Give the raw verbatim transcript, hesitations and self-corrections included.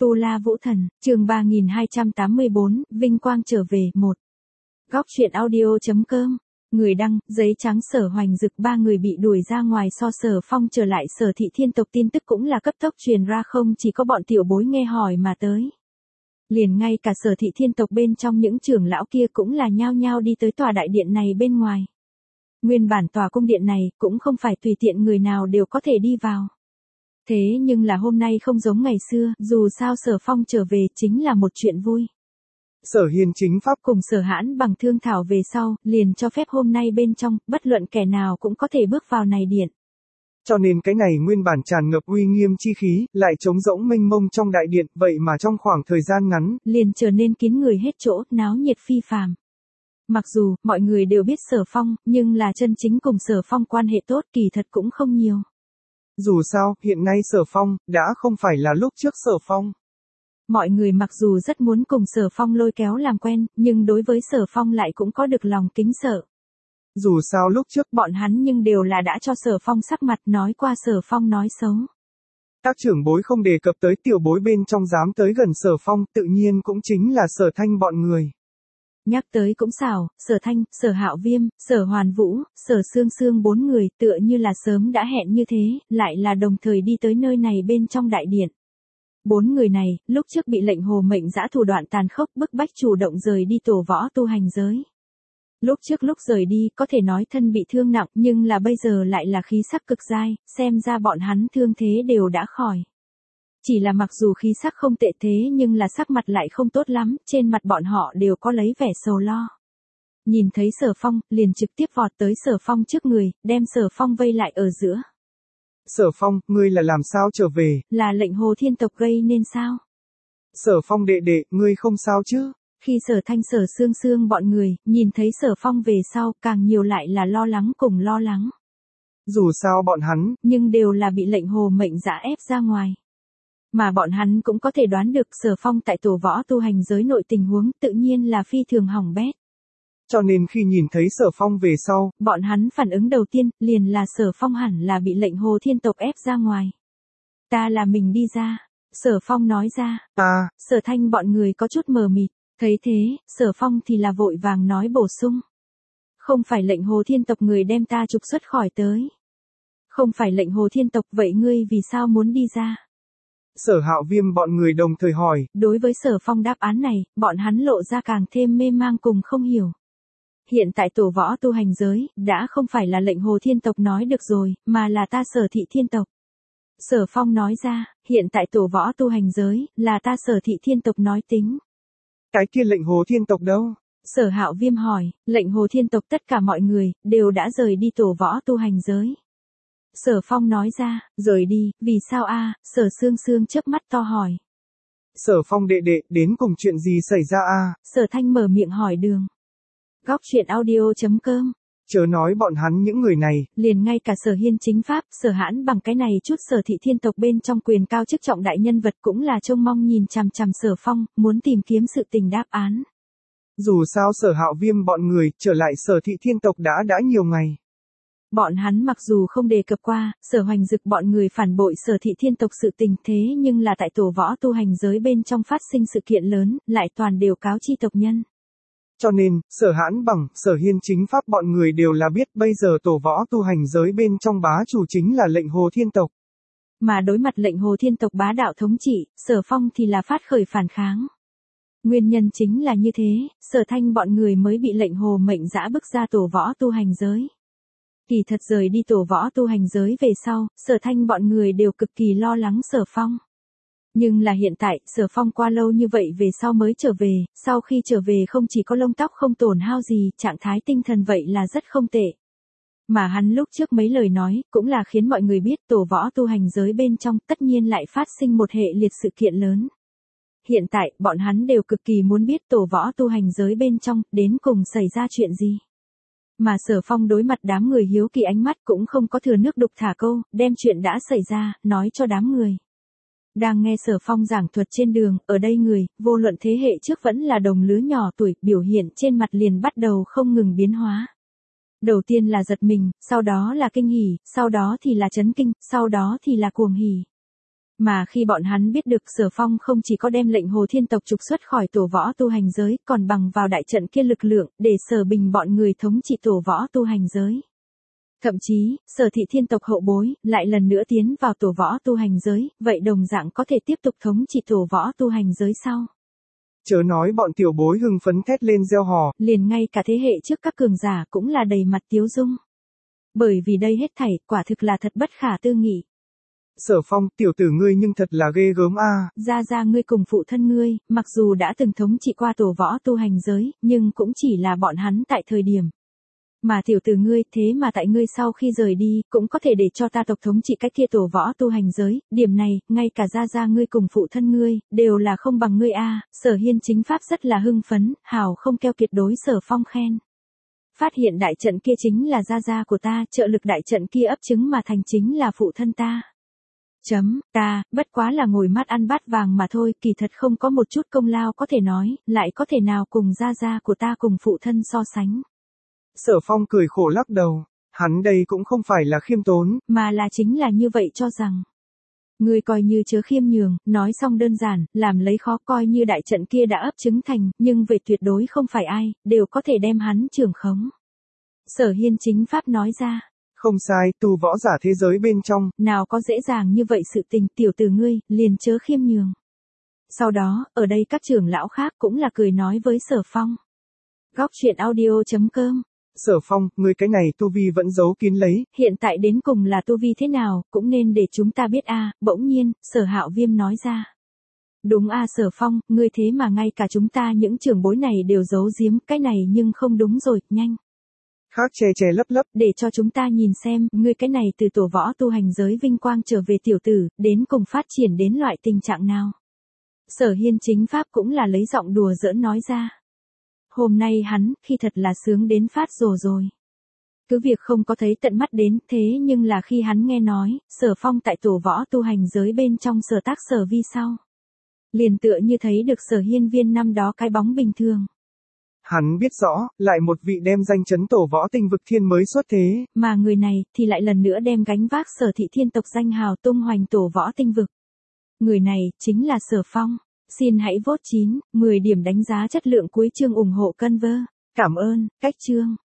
Tu La Vũ Thần, chương ba nghìn hai trăm tám mươi bốn, Vinh Quang trở về, một. Góc truyện audio.com, người đăng, giấy trắng Sở Hoành Dực ba người bị đuổi ra ngoài so Sở Phong trở lại Sở Thị Thiên tộc tin tức cũng là cấp tốc truyền ra, không chỉ có bọn tiểu bối nghe hỏi mà tới. Liền ngay cả Sở Thị Thiên tộc bên trong những trưởng lão kia cũng là nhao nhao đi tới tòa đại điện này bên ngoài. Nguyên bản tòa cung điện này cũng không phải tùy tiện người nào đều có thể đi vào. Thế nhưng là hôm nay không giống ngày xưa, dù sao Sở Phong trở về chính là một chuyện vui. Sở Hiên chính pháp cùng Sở Hãn bằng thương thảo về sau, liền cho phép hôm nay bên trong, bất luận kẻ nào cũng có thể bước vào này điện. Cho nên cái này nguyên bản tràn ngập uy nghiêm chi khí, lại trống rỗng mênh mông trong đại điện, vậy mà trong khoảng thời gian ngắn, liền trở nên kín người hết chỗ, náo nhiệt phi phàm. Mặc dù, mọi người đều biết Sở Phong, nhưng là chân chính cùng Sở Phong quan hệ tốt kỳ thật cũng không nhiều. Dù sao, hiện nay Sở Phong, đã không phải là lúc trước Sở Phong. Mọi người mặc dù rất muốn cùng Sở Phong lôi kéo làm quen, nhưng đối với Sở Phong lại cũng có được lòng kính sợ. Dù sao lúc trước, bọn hắn nhưng đều là đã cho Sở Phong sắc mặt nói qua Sở Phong nói xấu. Các trưởng bối không đề cập tới tiểu bối bên trong dám tới gần Sở Phong, tự nhiên cũng chính là Sở Thanh bọn người. Nhắc tới cũng xảo, Sở Thanh, Sở Hạo Viêm, Sở Hoàn Vũ, Sở Sương Sương bốn người tựa như là sớm đã hẹn như thế, lại là đồng thời đi tới nơi này bên trong đại điện. Bốn người này, lúc trước bị lệnh hồ mệnh dã thủ đoạn tàn khốc bức bách chủ động rời đi tổ võ tu hành giới. Lúc trước lúc rời đi có thể nói thân bị thương nặng, nhưng là bây giờ lại là khí sắc cực dai, xem ra bọn hắn thương thế đều đã khỏi. Chỉ là mặc dù khí sắc không tệ thế nhưng là sắc mặt lại không tốt lắm, trên mặt bọn họ đều có lấy vẻ sầu lo. Nhìn thấy Sở Phong, liền trực tiếp vọt tới Sở Phong trước người, đem Sở Phong vây lại ở giữa. Sở Phong, ngươi là làm sao trở về? Là lệnh hồ thiên tộc gây nên sao? Sở Phong đệ đệ, ngươi không sao chứ? Khi Sở Thanh Sở Sương Sương bọn người, nhìn thấy Sở Phong về sau, càng nhiều lại là lo lắng cùng lo lắng. Dù sao bọn hắn, nhưng đều là bị lệnh hồ mệnh dã ép ra ngoài. Mà bọn hắn cũng có thể đoán được Sở Phong tại tổ võ tu hành giới nội tình huống tự nhiên là phi thường hỏng bét. Cho nên khi nhìn thấy Sở Phong về sau, bọn hắn phản ứng đầu tiên liền là Sở Phong hẳn là bị lệnh hồ thiên tộc ép ra ngoài. Ta là mình đi ra. Sở Phong nói ra. À. Sở Thanh bọn người có chút mờ mịt. Thấy thế, Sở Phong thì là vội vàng nói bổ sung. Không phải lệnh hồ thiên tộc người đem ta trục xuất khỏi tới. Không phải lệnh hồ thiên tộc, vậy ngươi vì sao muốn đi ra? Sở Hạo Viêm bọn người đồng thời hỏi. Đối với Sở Phong đáp án này, bọn hắn lộ ra càng thêm mê mang cùng không hiểu. Hiện tại tổ võ tu hành giới, đã không phải là lệnh hồ thiên tộc nói được rồi, mà là ta Sở Thị Thiên tộc. Sở Phong nói ra, hiện tại tổ võ tu hành giới, là ta Sở Thị Thiên tộc nói tính. Cái kia lệnh hồ thiên tộc đâu? Sở Hạo Viêm hỏi, lệnh hồ thiên tộc tất cả mọi người, đều đã rời đi tổ võ tu hành giới. Sở Phong nói ra, rời đi, vì sao a? Sở Sương Sương chớp mắt to hỏi. Sở Phong đệ đệ, đến cùng chuyện gì xảy ra a? Sở Thanh mở miệng hỏi đường. Góc truyện audio.com. Chớ nói bọn hắn những người này. Liền ngay cả Sở Hiên chính pháp, Sở Hãn bằng cái này chút Sở Thị Thiên tộc bên trong quyền cao chức trọng đại nhân vật cũng là trông mong nhìn chằm chằm Sở Phong, muốn tìm kiếm sự tình đáp án. Dù sao Sở Hạo Viêm bọn người, trở lại Sở Thị Thiên tộc đã đã nhiều ngày. Bọn hắn mặc dù không đề cập qua, Sở Hoành Dực bọn người phản bội Sở Thị Thiên tộc sự tình thế nhưng là tại tổ võ tu hành giới bên trong phát sinh sự kiện lớn, lại toàn đều cáo chi tộc nhân. Cho nên, Sở Hãn bằng, Sở Hiên chính pháp bọn người đều là biết bây giờ tổ võ tu hành giới bên trong bá chủ chính là lệnh hồ thiên tộc. Mà đối mặt lệnh hồ thiên tộc bá đạo thống trị, Sở Phong thì là phát khởi phản kháng. Nguyên nhân chính là như thế, Sở Thanh bọn người mới bị lệnh hồ mệnh dã bức ra tổ võ tu hành giới. Kỳ thật rời đi tổ võ tu hành giới về sau, Sở Thanh bọn người đều cực kỳ lo lắng Sở Phong. Nhưng là hiện tại, Sở Phong qua lâu như vậy về sau mới trở về, sau khi trở về không chỉ có lông tóc không tổn hao gì, trạng thái tinh thần vậy là rất không tệ. Mà hắn lúc trước mấy lời nói, cũng là khiến mọi người biết tổ võ tu hành giới bên trong tất nhiên lại phát sinh một hệ liệt sự kiện lớn. Hiện tại, bọn hắn đều cực kỳ muốn biết tổ võ tu hành giới bên trong, đến cùng xảy ra chuyện gì. Mà Sở Phong đối mặt đám người hiếu kỳ ánh mắt cũng không có thừa nước đục thả câu, đem chuyện đã xảy ra, nói cho đám người. Đang nghe Sở Phong giảng thuật trên đường, ở đây người, vô luận thế hệ trước vẫn là đồng lứa nhỏ tuổi, biểu hiện trên mặt liền bắt đầu không ngừng biến hóa. Đầu tiên là giật mình, sau đó là kinh hỉ, sau đó thì là chấn kinh, sau đó thì là cuồng hỉ. Mà khi bọn hắn biết được Sở Phong không chỉ có đem lệnh Hồ Thiên tộc trục xuất khỏi tổ võ tu hành giới, còn bằng vào đại trận kia lực lượng, để Sở Bình bọn người thống trị tổ võ tu hành giới. Thậm chí, Sở Thị Thiên tộc hậu bối, lại lần nữa tiến vào tổ võ tu hành giới, vậy đồng dạng có thể tiếp tục thống trị tổ võ tu hành giới sau. Chớ nói bọn tiểu bối hưng phấn thét lên reo hò. Liền ngay cả thế hệ trước các cường giả cũng là đầy mặt tiếu dung. Bởi vì đây hết thảy, quả thực là thật bất khả tư nghị. Sở Phong, tiểu tử ngươi nhưng thật là ghê gớm a. Ra ra ngươi cùng phụ thân ngươi, mặc dù đã từng thống trị qua tổ võ tu hành giới, nhưng cũng chỉ là bọn hắn tại thời điểm. Mà tiểu tử ngươi, thế mà tại ngươi sau khi rời đi, cũng có thể để cho ta tộc thống trị cách kia tổ võ tu hành giới, điểm này, ngay cả ra ra ngươi cùng phụ thân ngươi, đều là không bằng ngươi a. Sở Hiên chính pháp rất là hưng phấn, hào không keo kiệt đối Sở Phong khen. Phát hiện đại trận kia chính là gia gia của ta, trợ lực đại trận kia ấp trứng mà thành chính là phụ thân ta. Chấm, ta, bất quá là ngồi mắt ăn bát vàng mà thôi, kỳ thật không có một chút công lao có thể nói, lại có thể nào cùng gia gia của ta cùng phụ thân so sánh. Sở Phong cười khổ lắc đầu, hắn đây cũng không phải là khiêm tốn, mà là chính là như vậy cho rằng. Ngươi coi như chớ khiêm nhường, nói xong đơn giản, làm lấy khó coi như đại trận kia đã ấp trứng thành, nhưng về tuyệt đối không phải ai, đều có thể đem hắn trưởng khống. Sở Hiên chính pháp nói ra. Không sai, tu võ giả thế giới bên trong. Nào có dễ dàng như vậy sự tình, tiểu tử ngươi, liền chớ khiêm nhường. Sau đó, ở đây các trưởng lão khác cũng là cười nói với Sở Phong. Góc truyện audio chấm com. Sở Phong, ngươi cái này tu vi vẫn giấu kín lấy. Hiện tại đến cùng là tu vi thế nào, cũng nên để chúng ta biết a. Bỗng nhiên, Sở Hạo Viêm nói ra. Đúng a Sở Phong, ngươi thế mà ngay cả chúng ta những trưởng bối này đều giấu giếm, cái này nhưng không đúng rồi, nhanh. Khác che che lấp lấp. Để cho chúng ta nhìn xem, ngươi cái này từ tổ võ tu hành giới vinh quang trở về tiểu tử, đến cùng phát triển đến loại tình trạng nào. Sở Hiên chính pháp cũng là lấy giọng đùa giỡn nói ra. Hôm nay hắn, khi thật là sướng đến phát rồ rồi. Cứ việc không có thấy tận mắt đến, thế nhưng là khi hắn nghe nói, Sở Phong tại tổ võ tu hành giới bên trong sở tác sở vi sau. Liền tựa như thấy được Sở Hiên viên năm đó cái bóng bình thường. Hắn biết rõ, lại một vị đem danh chấn tổ võ tinh vực thiên mới xuất thế. Mà người này, thì lại lần nữa đem gánh vác Sở Thị Thiên tộc danh hào tung hoành tổ võ tinh vực. Người này, chính là Sở Phong. Xin hãy vote chín, mười điểm đánh giá chất lượng cuối chương ủng hộ Conver. Cảm ơn, cách chương.